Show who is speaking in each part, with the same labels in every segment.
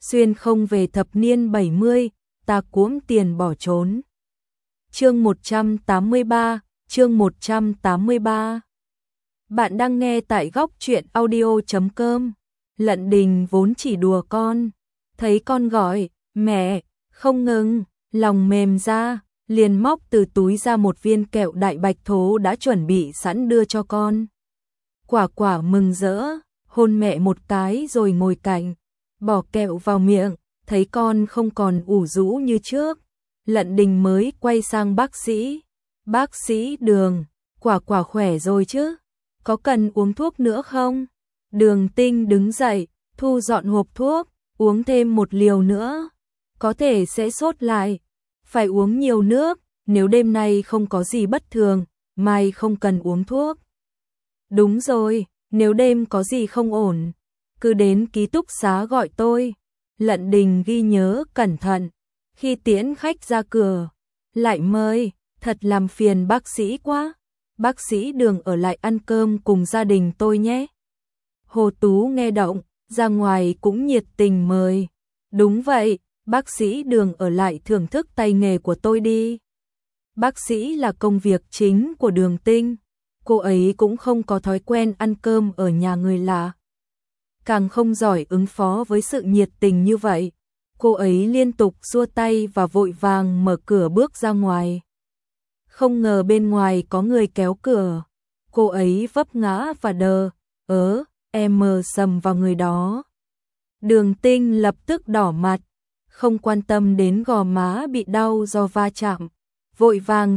Speaker 1: xuyên không về thập niên 70, ta cuỗm tiền bỏ trốn. Chương 183, chương 183. Bạn đang nghe tại góc truyện audio.com. Lận Đình vốn chỉ đùa con, thấy con gọi, mẹ, không ngừng, lòng mềm ra, liền móc từ túi ra một viên kẹo đại bạch thố đã chuẩn bị sẵn đưa cho con. Quả quả mừng rỡ, hôn mẹ một cái rồi ngồi cạnh, bỏ kẹo vào miệng, thấy con không còn ủ rũ như trước. Lận Đình mới quay sang bác sĩ. Bác sĩ Đường, quả quả khỏe rồi chứ? Có cần uống thuốc nữa không? Đường Tinh đứng dậy, thu dọn hộp thuốc, uống thêm một liều nữa. Có thể sẽ sốt lại. Phải uống nhiều nước, nếu đêm nay không có gì bất thường, mai không cần uống thuốc. Đúng rồi, nếu đêm có gì không ổn, cứ đến ký túc xá gọi tôi. Lận Đình ghi nhớ cẩn thận. Khi tiễn khách ra cửa, lại mời, thật làm phiền bác sĩ quá. Bác sĩ Đường ở lại ăn cơm cùng gia đình tôi nhé. Hồ Tú nghe động, ra ngoài cũng nhiệt tình mời. Đúng vậy, bác sĩ Đường ở lại thưởng thức tay nghề của tôi đi. Bác sĩ là công việc chính của Đường Tinh. Cô ấy cũng không có thói quen ăn cơm ở nhà người lạ. Càng không giỏi ứng phó với sự nhiệt tình như vậy. Cô ấy liên tục xua tay và vội vàng mở cửa bước ra ngoài. Không ngờ bên ngoài có người kéo cửa. Cô ấy vấp ngã và đờ, em mờ sầm vào người đó. Đường Tinh lập tức đỏ mặt, không quan tâm đến gò má bị đau do va chạm. Vội vàng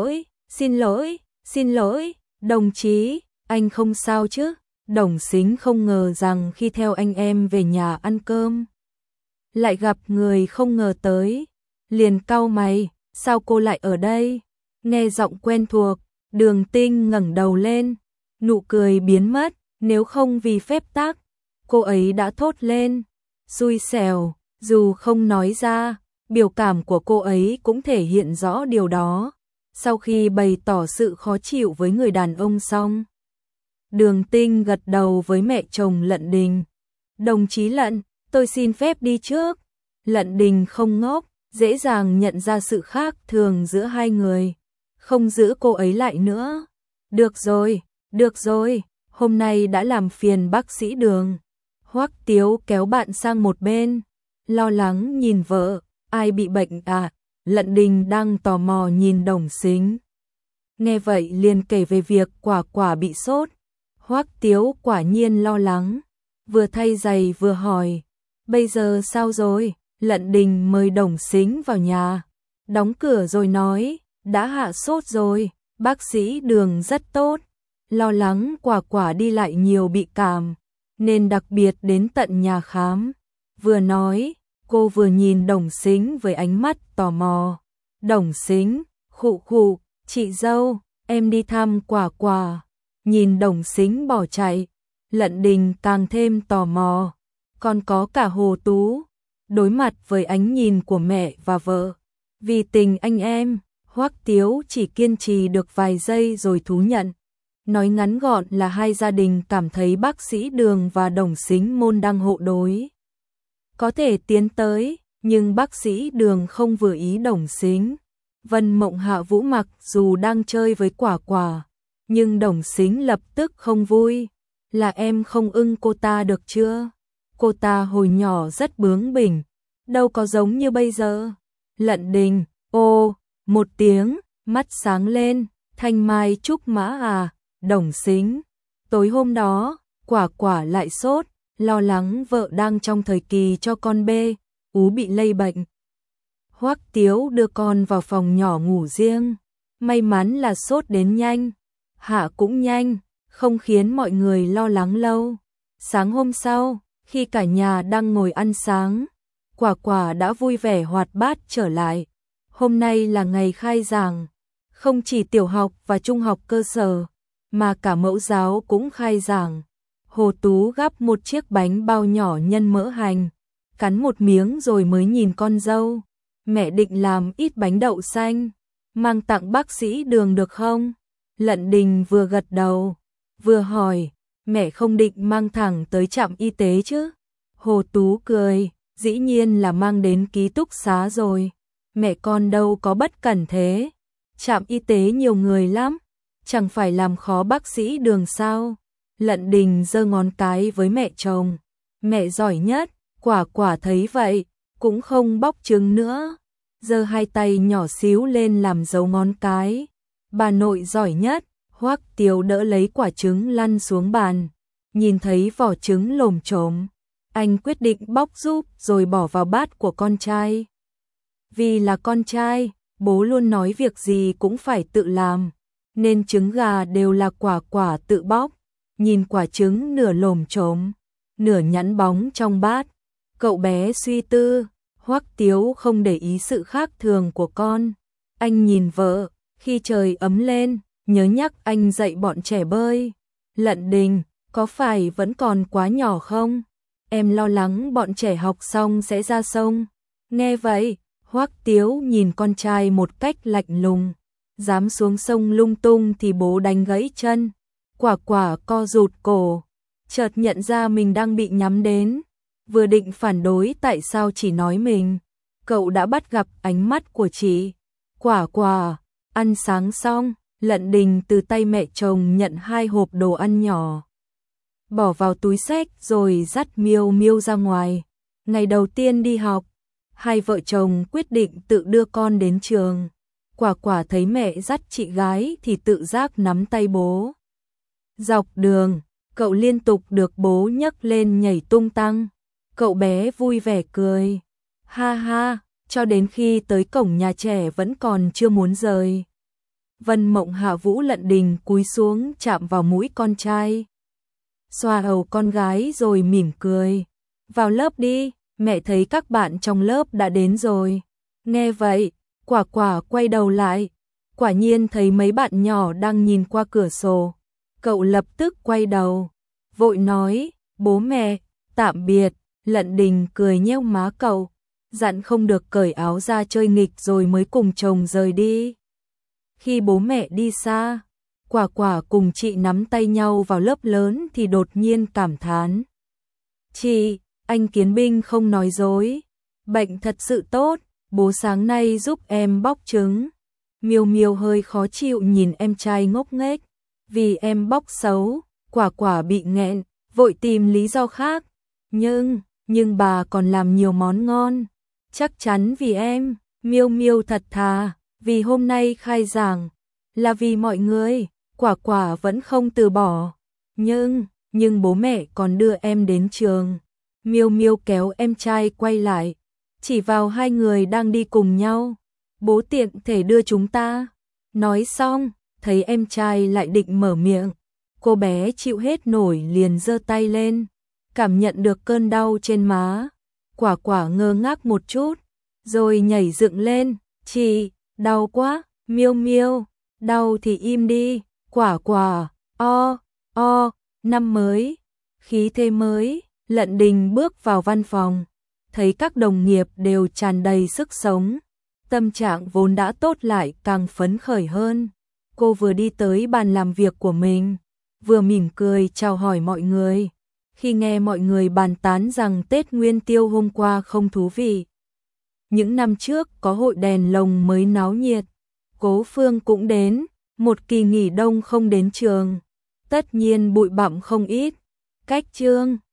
Speaker 1: xin lỗi, đồng chí, anh không sao chứ? Đồng Sính không ngờ rằng khi theo anh em về nhà ăn cơm, lại gặp người không ngờ tới, liền cau mày, sao cô lại ở đây? Nghe giọng quen thuộc, Đường Tinh ngẩng đầu lên, nụ cười biến mất, nếu không vì phép tắc, cô ấy đã thốt lên, xui xẻo, dù không nói ra, biểu cảm của cô ấy cũng thể hiện rõ điều đó. Sau khi bày tỏ sự khó chịu với người đàn ông xong, Đường Tinh gật đầu với mẹ chồng Lận Đình. Đồng chí Lận, tôi xin phép đi trước. Lận Đình không ngốc, dễ dàng nhận ra sự khác thường giữa hai người, không giữ cô ấy lại nữa. Được rồi, hôm nay đã làm phiền bác sĩ Đường. Hoắc Tiếu kéo bạn sang một bên, lo lắng nhìn vợ, ai bị bệnh à? Lận Đình đang tò mò nhìn Đồng Sính. Nghe vậy liền kể về việc quả quả bị sốt. Hoắc Tiếu quả nhiên lo lắng, vừa thay giày vừa hỏi, bây giờ sao rồi? Lận Đình mời Đồng Sính vào nhà, đóng cửa rồi nói, đã hạ sốt rồi, bác sĩ Đường rất tốt, lo lắng quả quả đi lại nhiều bị cảm, nên đặc biệt đến tận nhà khám. Vừa nói, cô vừa nhìn Đồng Sính với ánh mắt tò mò. Đồng Sính, khụ, chị dâu, em đi thăm quả quả. Nhìn Đồng Sính bỏ chạy, Lận Đình càng thêm tò mò. Còn có cả Hồ Tú. Đối mặt với ánh nhìn của mẹ và vợ, vì tình anh em, Hoắc Tiếu chỉ kiên trì được vài giây rồi thú nhận. Nói ngắn gọn là hai gia đình cảm thấy bác sĩ Đường và Đồng Sính môn đăng hộ đối. Có thể tiến tới, nhưng bác sĩ Đường không vừa ý Đồng Sính. Vân Mộng Hạ Vũ mặc dù đang chơi với quả quả, nhưng Đồng Sính lập tức không vui. Là em không ưng cô ta được chưa? Cô ta hồi nhỏ rất bướng bỉnh, đâu có giống như bây giờ. Lận Đình, một tiếng, mắt sáng lên, thanh mai trúc mã à? Đồng Sính, tối hôm đó, quả quả lại sốt, lo lắng vợ đang trong thời kỳ cho con bê, ú bị lây bệnh. Hoắc Tiếu đưa con vào phòng nhỏ ngủ riêng, may mắn là sốt đến nhanh, hạ cũng nhanh, không khiến mọi người lo lắng lâu. Sáng hôm sau, khi cả nhà đang ngồi ăn sáng, quả quả đã vui vẻ hoạt bát trở lại. Hôm nay là ngày khai giảng, không chỉ tiểu học và trung học cơ sở, mà cả mẫu giáo cũng khai giảng. Hồ Tú gắp một chiếc bánh bao nhỏ nhân mỡ hành, cắn một miếng rồi mới nhìn con dâu. Mẹ định làm ít bánh đậu xanh, mang tặng bác sĩ Đường được không? Lận Đình vừa gật đầu, vừa hỏi, mẹ không định mang thẳng tới trạm y tế chứ? Hồ Tú cười, dĩ nhiên là mang đến ký túc xá rồi. Mẹ con đâu có bất cẩn thế. Trạm y tế nhiều người lắm, chẳng phải làm khó bác sĩ Đường sao? Lận Đình giơ ngón cái với mẹ chồng. Mẹ giỏi nhất. Quả Quả thấy vậy, cũng không bóc trứng nữa, giơ hai tay nhỏ xíu lên làm dấu ngón cái. Bà nội giỏi nhất. Hoắc Tiếu đỡ lấy quả trứng lăn xuống bàn, nhìn thấy vỏ trứng lồm chồm, anh quyết định bóc giúp rồi bỏ vào bát của con trai. Vì là con trai, bố luôn nói việc gì cũng phải tự làm, nên trứng gà đều là Quả Quả tự bóc. Nhìn quả trứng nửa lồm chồm, nửa nhẵn bóng trong bát, cậu bé suy tư. Hoắc Tiếu không để ý sự khác thường của con. Anh nhìn vợ, khi trời ấm lên, nhớ nhắc anh dạy bọn trẻ bơi. Lận Đình, có phải vẫn còn quá nhỏ không? Em lo lắng bọn trẻ học xong sẽ ra sông. Nghe vậy, Hoắc Tiếu nhìn con trai một cách lạnh lùng. Dám xuống sông lung tung thì bố đánh gãy chân. Quả Quả co rụt cổ, chợt nhận ra mình đang bị nhắm đến. Vừa định phản đối tại sao chỉ nói mình, cậu đã bắt gặp ánh mắt của chị. Quả Quả, ăn sáng xong, Lận Đình từ tay mẹ chồng nhận 2 hộp đồ ăn nhỏ, bỏ vào túi xách rồi dắt Miêu Miêu ra ngoài. Ngày đầu tiên đi học, hai vợ chồng quyết định tự đưa con đến trường. Quả Quả thấy mẹ dắt chị gái thì tự giác nắm tay bố. Dọc đường, cậu liên tục được bố nhấc lên nhảy tung tăng. Cậu bé vui vẻ cười. Ha ha, cho đến khi tới cổng nhà trẻ vẫn còn chưa muốn rời. Vân Mộng Hạ Vũ Lận Đình cúi xuống chạm vào mũi con trai, xoa đầu con gái rồi mỉm cười. Vào lớp đi, mẹ thấy các bạn trong lớp đã đến rồi. Nghe vậy, Quả Quả quay đầu lại, quả nhiên thấy mấy bạn nhỏ đang nhìn qua cửa sổ. Cậu lập tức quay đầu, vội nói, bố mẹ, tạm biệt. Lận Đình cười nhếch má cậu, dặn không được cởi áo ra chơi nghịch rồi mới cùng chồng rời đi. Khi bố mẹ đi xa, Quả Quả cùng chị nắm tay nhau vào lớp lớn thì đột nhiên cảm thán. Chị, anh Kiến Binh không nói dối, bệnh thật sự tốt, bố sáng nay giúp em bóc trứng. Miêu Miêu hơi khó chịu nhìn em trai ngốc nghếch, vì em bóc xấu. Quả Quả bị nghẹn, vội tìm lý do khác. Nhưng bà còn làm nhiều món ngon, chắc chắn vì em. Miêu Miêu thật thà, vì hôm nay khai giảng, là vì mọi người. Quả Quả vẫn không từ bỏ. Nhưng bố mẹ còn đưa em đến trường. Miêu Miêu kéo em trai quay lại, chỉ vào hai người đang đi cùng nhau. Bố tiện thể đưa chúng ta. Nói xong, thấy em trai lại định mở miệng, cô bé chịu hết nổi liền giơ tay lên, cảm nhận được cơn đau trên má. Quả Quả ngơ ngác một chút, rồi nhảy dựng lên. Chị, đau quá. Miêu Miêu, đau thì im đi. Quả Quả, năm mới, khí thế mới. Lận Đình bước vào văn phòng, thấy các đồng nghiệp đều tràn đầy sức sống, tâm trạng vốn đã tốt lại càng phấn khởi hơn. Cô vừa đi tới bàn làm việc của mình, vừa mỉm cười chào hỏi mọi người. Khi nghe mọi người bàn tán rằng Tết Nguyên Tiêu hôm qua không thú vị, những năm trước có hội đèn lồng mới náo nhiệt, Cố Phương cũng đến, một kỳ nghỉ đông không đến trường, tất nhiên bụi bặm không ít. Cách chương